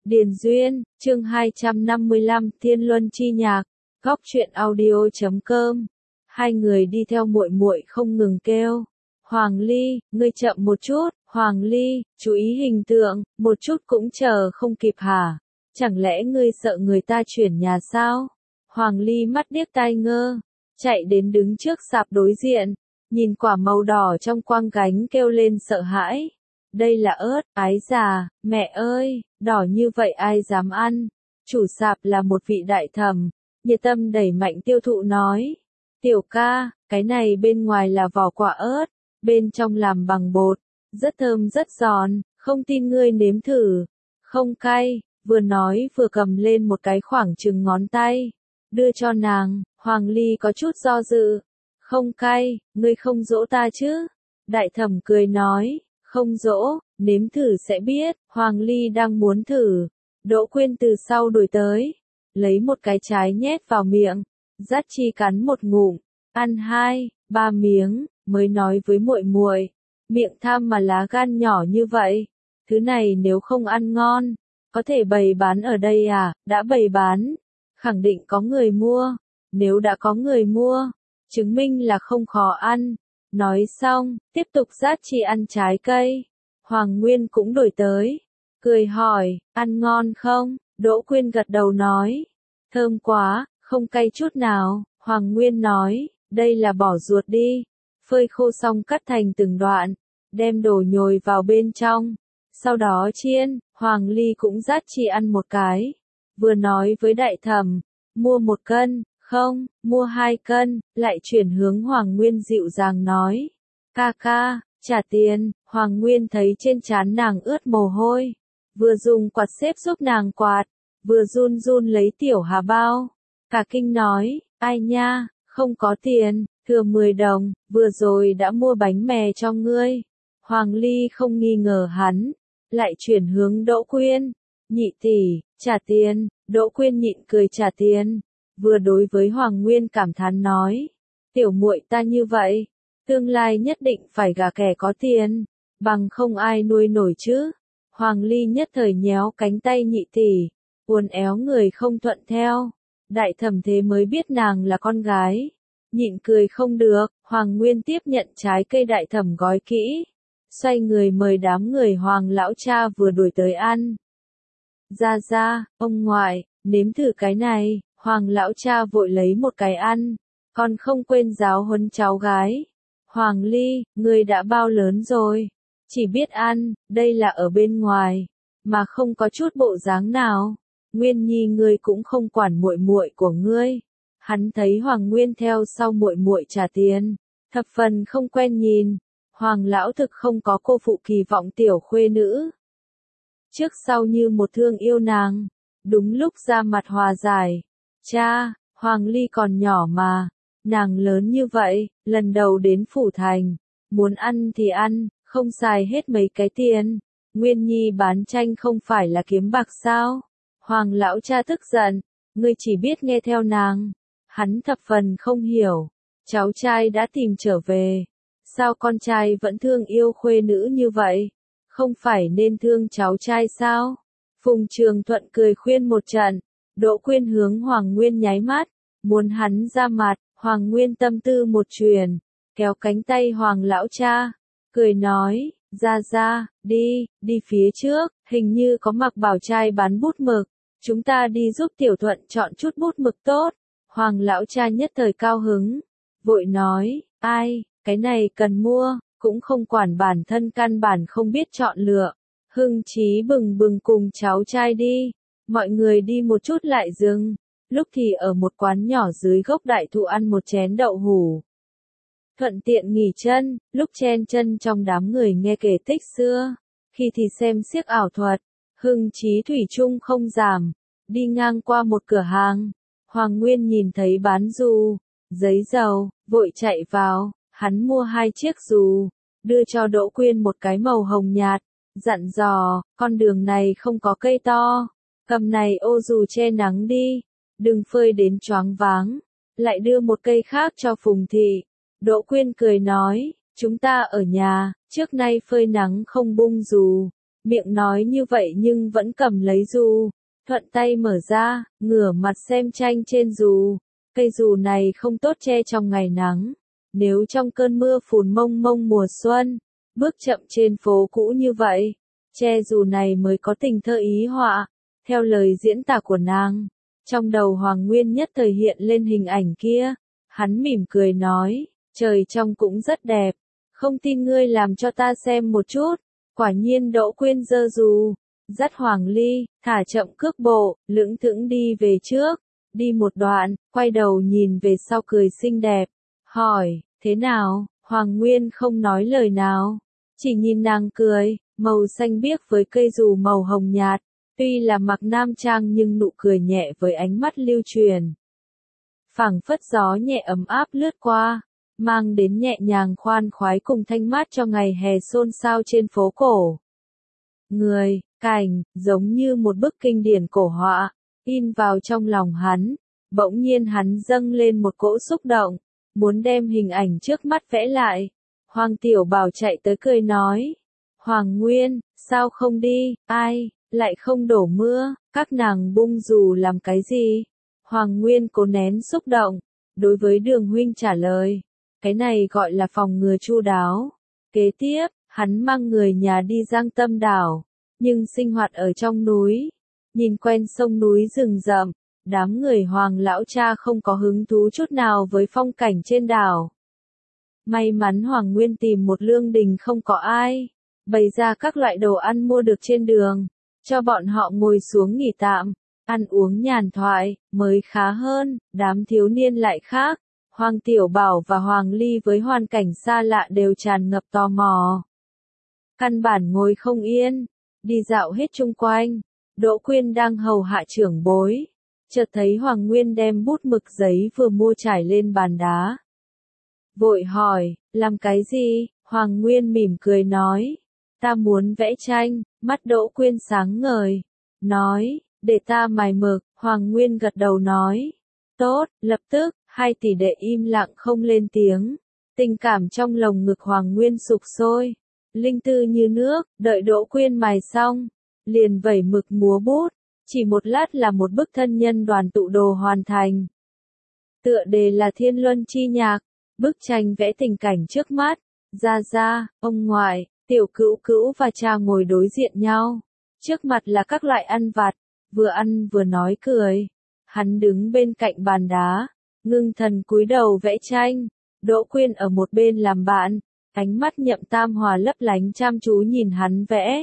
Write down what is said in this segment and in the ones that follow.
Điền Duyên, chương 255, Thiên Luân Chi Nhạc, Góc Truyện Audio.com. Hai người đi theo muội muội không ngừng kêu. Hoàng Ly, ngươi chậm một chút, Hoàng Ly, chú ý hình tượng, một chút cũng chờ không kịp hả? Chẳng lẽ ngươi sợ người ta chuyển nhà sao? Hoàng Ly mắt điếc tai ngơ, chạy đến đứng trước sạp đối diện, nhìn quả màu đỏ trong quang gánh kêu lên sợ hãi. Đây là ớt, ái già, mẹ ơi, đỏ như vậy ai dám ăn. Chủ sạp là một vị đại thẩm, nhiệt tâm đẩy mạnh tiêu thụ nói. Tiểu ca, cái này bên ngoài là vỏ quả ớt, bên trong làm bằng bột, rất thơm rất giòn, không tin ngươi nếm thử. Không cay, vừa nói vừa cầm lên một cái khoảng chừng ngón tay, đưa cho nàng. Hoàng Ly có chút do dự. Không cay, ngươi không dỗ ta chứ? Đại thẩm cười nói. Không dỗ, nếm thử sẽ biết. Hoàng Ly đang muốn thử, Đỗ Quyên từ sau đuổi tới, lấy một cái trái nhét vào miệng, dắt chi cắn một ngụm, ăn 2, 3 miếng, mới nói với muội muội, miệng tham mà lá gan nhỏ như vậy, thứ này nếu không ăn ngon, có thể bày bán ở đây à? Đã bày bán, khẳng định có người mua, nếu đã có người mua, chứng minh là không khó ăn. Nói xong, tiếp tục dắt chi ăn trái cây. Hoàng Nguyên cũng đổi tới, cười hỏi, ăn ngon không? Đỗ Quyên gật đầu nói, thơm quá, không cay chút nào. Hoàng Nguyên nói, đây là bỏ ruột đi, phơi khô xong cắt thành từng đoạn, đem đổ nhồi vào bên trong, sau đó chiên. Hoàng Ly cũng dắt chi ăn một cái, vừa nói với đại thẩm, mua 1 cân, không, mua 2 cân, lại chuyển hướng Hoàng Nguyên dịu dàng nói, ca ca, trả tiền. Hoàng Nguyên thấy trên trán nàng ướt mồ hôi, vừa dùng quạt xếp giúp nàng quạt, vừa run run lấy tiểu hà bao, cả kinh nói, ai nha, không có tiền, thừa 10 đồng, vừa rồi đã mua bánh mè cho ngươi. Hoàng Ly không nghi ngờ hắn, lại chuyển hướng Đỗ Quyên, nhị tỷ, trả tiền. Đỗ Quyên nhịn cười trả tiền, vừa đối với Hoàng Nguyên cảm thán nói, tiểu muội ta như vậy, tương lai nhất định phải gả kẻ có tiền, bằng không ai nuôi nổi chứ. Hoàng Ly nhất thời nhéo cánh tay nhị tỷ, uốn éo người không thuận theo. Đại thẩm thế mới biết nàng là con gái, nhịn cười không được. Hoàng Nguyên tiếp nhận trái cây đại thẩm gói kỹ, xoay người mời đám người Hoàng lão cha vừa đuổi tới ăn. Ra ra, ông ngoại, nếm thử cái này. Hoàng lão cha vội lấy một cái ăn, còn không quên giáo huấn cháu gái. Hoàng Ly, ngươi đã bao lớn rồi, chỉ biết ăn, đây là ở bên ngoài, mà không có chút bộ dáng nào. Nguyên Nhi ngươi cũng không quản muội muội của ngươi. Hắn thấy Hoàng Nguyên theo sau muội muội trả tiền, thập phần không quen nhìn. Hoàng lão thực không có cô phụ kỳ vọng tiểu khuê nữ, trước sau như một thương yêu nàng, đúng lúc ra mặt hòa giải. Cha, Hoàng Ly còn nhỏ mà, nàng lớn như vậy, lần đầu đến phủ thành, muốn ăn thì ăn, không xài hết mấy cái tiền. Nguyên Nhi bán tranh không phải là kiếm bạc sao? Hoàng lão cha tức giận, ngươi chỉ biết nghe theo nàng. Hắn thập phần không hiểu, cháu trai đã tìm trở về, sao con trai vẫn thương yêu khuê nữ như vậy? Không phải nên thương cháu trai sao? Phùng Trường Thuận cười khuyên một trận. Đỗ Quyên hướng Hoàng Nguyên nháy mắt, muốn hắn ra mặt. Hoàng Nguyên tâm tư một truyền, kéo cánh tay Hoàng lão cha, cười nói, ra, đi phía trước, hình như có mặc bảo trai bán bút mực, chúng ta đi giúp Tiểu Thuận chọn chút bút mực tốt. Hoàng lão cha nhất thời cao hứng, vội nói, ai, cái này cần mua, cũng không quản bản thân căn bản không biết chọn lựa. Hưng chí bừng bừng cùng cháu trai đi. Mọi người đi một chút lại dừng, lúc thì ở một quán nhỏ dưới gốc đại thụ ăn một chén đậu hủ. Thuận tiện nghỉ chân, lúc chen chân trong đám người nghe kể tích xưa, khi thì xem xiếc ảo thuật. Hưng chí thủy chung không giảm, đi ngang qua một cửa hàng, Hoàng Nguyên nhìn thấy bán dù, giấy dầu, vội chạy vào, hắn mua 2 chiếc dù, đưa cho Đỗ Quyên một cái màu hồng nhạt, dặn dò, con đường này không có cây to, cầm này ô dù che nắng đi, đừng phơi đến choáng váng. Lại đưa một cây khác cho Phùng Thị. Đỗ Quyên cười nói, chúng ta ở nhà, trước nay phơi nắng không bung dù, Miệng nói như vậy nhưng vẫn cầm lấy dù, thuận tay mở ra, ngửa mặt xem tranh trên dù. Cây dù này không tốt che trong ngày nắng, nếu trong cơn mưa phùn mông mông mùa xuân, bước chậm trên phố cũ như vậy, che dù này mới có tình thơ ý họa. Theo lời diễn tả của nàng, trong đầu Hoàng Nguyên nhất thời hiện lên hình ảnh kia, hắn mỉm cười nói, trời trong cũng rất đẹp, không tin ngươi làm cho ta xem một chút. Quả nhiên Đỗ Quyên giơ dù, dắt Hoàng Ly, thả chậm cước bộ, lững thững đi về trước, đi một đoạn, quay đầu nhìn về sau cười xinh đẹp, hỏi, thế nào? Hoàng Nguyên không nói lời nào, chỉ nhìn nàng cười, màu xanh biếc với cây dù màu hồng nhạt, tuy là mặc nam trang nhưng nụ cười nhẹ với ánh mắt lưu truyền. Phảng phất gió nhẹ ấm áp lướt qua, mang đến nhẹ nhàng khoan khoái cùng thanh mát cho ngày hè xôn xao trên phố cổ. Người, cảnh, giống như một bức kinh điển cổ họa, in vào trong lòng hắn, bỗng nhiên hắn dâng lên một cỗ xúc động, muốn đem hình ảnh trước mắt vẽ lại. Hoàng Tiểu Bảo chạy tới cười nói, Hoàng Nguyên, sao không đi, ai, lại không đổ mưa, các nàng bung dù làm cái gì? Hoàng Nguyên cố nén xúc động, đối với Đường huynh trả lời, cái này gọi là phòng ngừa chu đáo. Kế tiếp, hắn mang người nhà đi Giang Tâm đảo, nhưng sinh hoạt ở trong núi, nhìn quen sông núi rừng rậm, đám người Hoàng lão cha không có hứng thú chút nào với phong cảnh trên đảo. May mắn Hoàng Nguyên tìm một lương đình không có ai, bày ra các loại đồ ăn mua được trên đường, cho bọn họ ngồi xuống nghỉ tạm, ăn uống nhàn thoại, mới khá hơn. Đám thiếu niên lại khác, Hoàng Tiểu Bảo và Hoàng Ly với hoàn cảnh xa lạ đều tràn ngập tò mò. Căn bản ngồi không yên, đi dạo hết chung quanh, Đỗ Quyên đang hầu hạ trưởng bối, chợt thấy Hoàng Nguyên đem bút mực giấy vừa mua trải lên bàn đá. Vội hỏi, làm cái gì? Hoàng Nguyên mỉm cười nói, ta muốn vẽ tranh. Mắt Đỗ Quyên sáng ngời, nói, để ta mài mực. Hoàng Nguyên gật đầu nói, tốt. Lập tức, hai tỷ đệ im lặng không lên tiếng. Tình cảm trong lồng ngực Hoàng Nguyên sục sôi, linh tư như nước. Đợi Đỗ Quyên mài xong, liền vẩy mực múa bút, chỉ một lát là một bức thân nhân đoàn tụ đồ hoàn thành. Tựa đề là Thiên Luân Chi Nhạc. Bức tranh vẽ tình cảnh trước mắt, Gia Gia, ông ngoại, Tiểu Cữu Cữu và cha ngồi đối diện nhau. Trước mặt là các loại ăn vặt, vừa ăn vừa nói cười. Hắn đứng bên cạnh bàn đá, ngưng thần cúi đầu vẽ tranh. Đỗ Quyên ở một bên làm bạn, ánh mắt Nhậm Tam Hòa lấp lánh chăm chú nhìn hắn vẽ.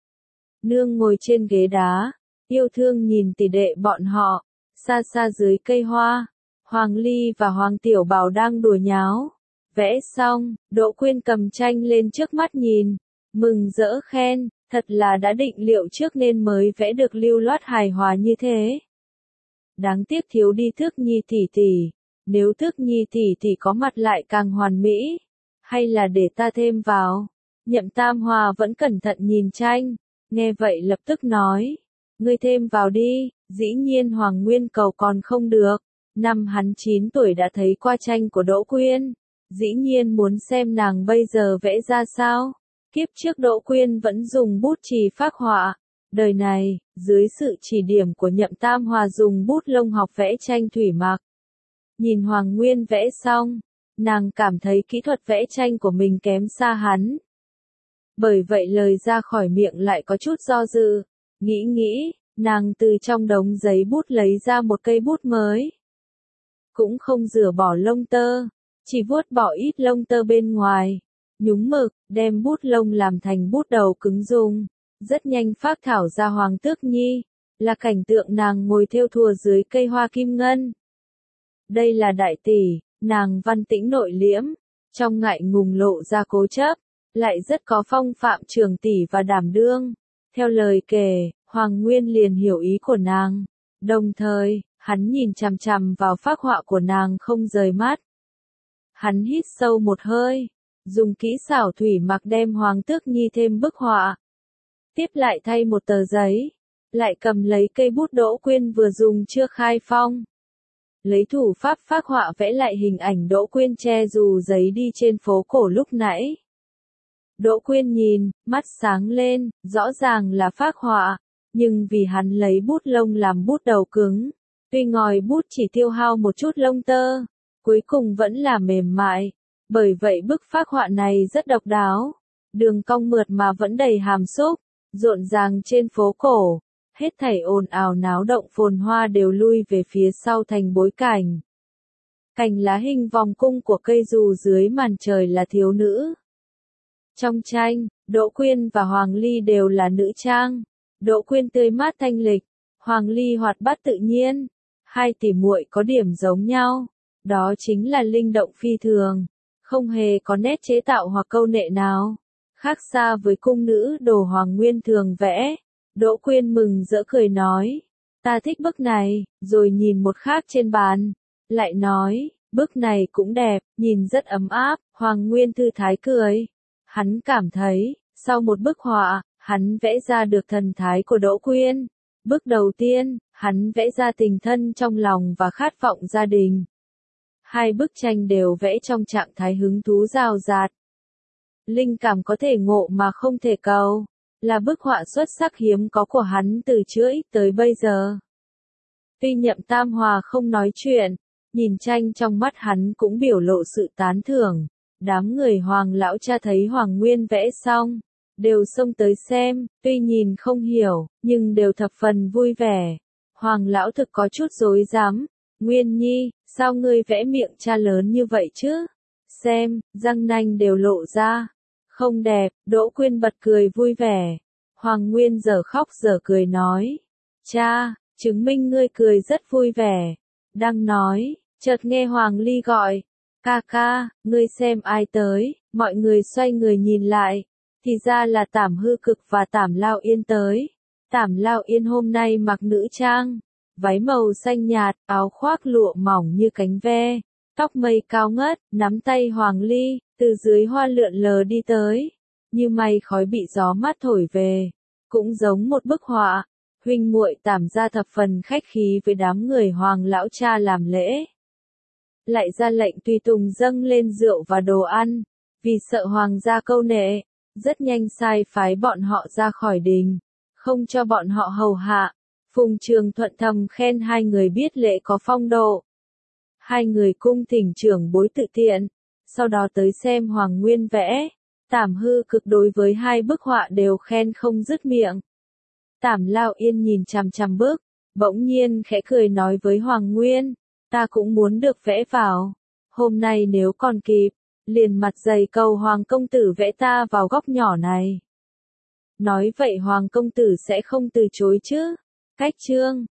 Nương ngồi trên ghế đá, yêu thương nhìn tỷ đệ bọn họ, xa xa dưới cây hoa. Hoàng Ly và Hoàng Tiểu Bảo đang đùa nháo. Vẽ xong, Đỗ Quyên cầm tranh lên trước mắt nhìn, mừng rỡ khen, thật là đã định liệu trước nên mới vẽ được lưu loát hài hòa như thế. Đáng tiếc thiếu đi Thước Nhi tỷ tỷ, nếu Thước Nhi tỷ tỷ có mặt lại càng hoàn mỹ, hay là để ta thêm vào. Nhậm Tam Hòa vẫn cẩn thận nhìn tranh, nghe vậy lập tức nói, ngươi thêm vào đi. Dĩ nhiên Hoàng Nguyên cầu còn không được. Năm hắn 9 tuổi đã thấy qua tranh của Đỗ Quyên, dĩ nhiên muốn xem nàng bây giờ vẽ ra sao. Kiếp trước Đỗ Quyên vẫn dùng bút chì phác họa, đời này, dưới sự chỉ điểm của Nhậm Tam Hòa dùng bút lông học vẽ tranh thủy mặc. Nhìn Hoàng Nguyên vẽ xong, nàng cảm thấy kỹ thuật vẽ tranh của mình kém xa hắn. Bởi vậy lời ra khỏi miệng lại có chút do dự, nghĩ, nàng từ trong đống giấy bút lấy ra một cây bút mới. Cũng không rửa bỏ lông tơ, chỉ vuốt bỏ ít lông tơ bên ngoài, nhúng mực, đem bút lông làm thành bút đầu cứng dùng, rất nhanh phác thảo ra Hoàng Tước Nhi, là cảnh tượng nàng ngồi thêu thùa dưới cây hoa kim ngân. Đây là đại tỷ, nàng văn tĩnh nội liễm, trong ngại ngùng lộ ra cố chấp, lại rất có phong phạm trưởng tỷ và đảm đương. Theo lời kể, Hoàng Nguyên liền hiểu ý của nàng, đồng thời, hắn nhìn chằm chằm vào phác họa của nàng không rời mắt. Hắn hít sâu một hơi, dùng kỹ xảo thủy mặc đem Hoàng Tước Nhi thêm bức họa. Tiếp lại thay một tờ giấy, lại cầm lấy cây bút Đỗ Quyên vừa dùng chưa khai phong. Lấy thủ pháp phác họa vẽ lại hình ảnh Đỗ Quyên che dù giấy đi trên phố cổ lúc nãy. Đỗ Quyên nhìn, mắt sáng lên, rõ ràng là phác họa, nhưng vì hắn lấy bút lông làm bút đầu cứng, tuy ngòi bút chỉ tiêu hao một chút lông tơ, cuối cùng vẫn là mềm mại, bởi vậy bức phác họa này rất độc đáo, đường cong mượt mà vẫn đầy hàm xúc, rộn ràng trên phố cổ, hết thảy ồn ào náo động phồn hoa đều lui về phía sau thành bối cảnh. Cành lá hình vòng cung của cây dù dưới màn trời là thiếu nữ. Trong tranh, Đỗ Quyên và Hoàng Ly đều là nữ trang. Đỗ Quyên tươi mát thanh lịch, Hoàng Ly hoạt bát tự nhiên. Hai tỷ muội có điểm giống nhau, đó chính là linh động phi thường, không hề có nét chế tạo hoặc câu nệ nào. Khác xa với cung nữ đồ Hoàng Nguyên thường vẽ, Đỗ Quyên mừng rỡ cười nói, ta thích bức này, rồi nhìn một khác trên bàn, lại nói, bức này cũng đẹp, nhìn rất ấm áp, Hoàng Nguyên thư thái cười. Hắn cảm thấy, sau một bức họa, hắn vẽ ra được thần thái của Đỗ Quyên. Bước đầu tiên, hắn vẽ ra tình thân trong lòng và khát vọng gia đình. Hai bức tranh đều vẽ trong trạng thái hứng thú rào rạt. Linh cảm có thể ngộ mà không thể cầu, là bức họa xuất sắc hiếm có của hắn từ trước tới bây giờ. Tuy Nhậm Tam Hòa không nói chuyện, nhìn tranh trong mắt hắn cũng biểu lộ sự tán thưởng. Đám người Hoàng lão cha thấy Hoàng Nguyên vẽ xong, đều xông tới xem, tuy nhìn không hiểu, nhưng đều thập phần vui vẻ. Hoàng lão thực có chút rối rắm, Nguyên Nhi, sao ngươi vẽ miệng cha lớn như vậy chứ? Xem, răng nanh đều lộ ra. Không đẹp, Đỗ Quyên bật cười vui vẻ. Hoàng Nguyên giờ khóc giờ cười nói, cha, chứng minh ngươi cười rất vui vẻ. Đang nói, chợt nghe Hoàng Ly gọi, ca ca, ngươi xem ai tới, mọi người xoay người nhìn lại, thì ra là Tảm Hư Cực và Tảm Lao Yên tới. Tảm Lao Yên hôm nay mặc nữ trang, váy màu xanh nhạt, áo khoác lụa mỏng như cánh ve, tóc mây cao ngất, nắm tay Hoàng Ly, từ dưới hoa lượn lờ đi tới, như mây khói bị gió mát thổi về, cũng giống một bức họa. Huynh muội Tảm gia thập phần khách khí với đám người Hoàng lão cha làm lễ. Lại ra lệnh tùy tùng dâng lên rượu và đồ ăn, vì sợ hoàng gia câu nệ, rất nhanh sai phái bọn họ ra khỏi đình, không cho bọn họ hầu hạ. Phùng Trường Thuận thầm khen hai người biết lễ có phong độ. Hai người cung thỉnh trưởng bối tự tiện, sau đó tới xem Hoàng Nguyên vẽ. Tảm Hư Cực đối với hai bức họa đều khen không dứt miệng. Tảm Lao Yên nhìn chằm chằm bức, bỗng nhiên khẽ cười nói với Hoàng Nguyên, ta cũng muốn được vẽ vào. Hôm nay nếu còn kịp, liền mặt dày cầu Hoàng công tử vẽ ta vào góc nhỏ này. Nói vậy Hoàng công tử sẽ không từ chối chứ? Cách chương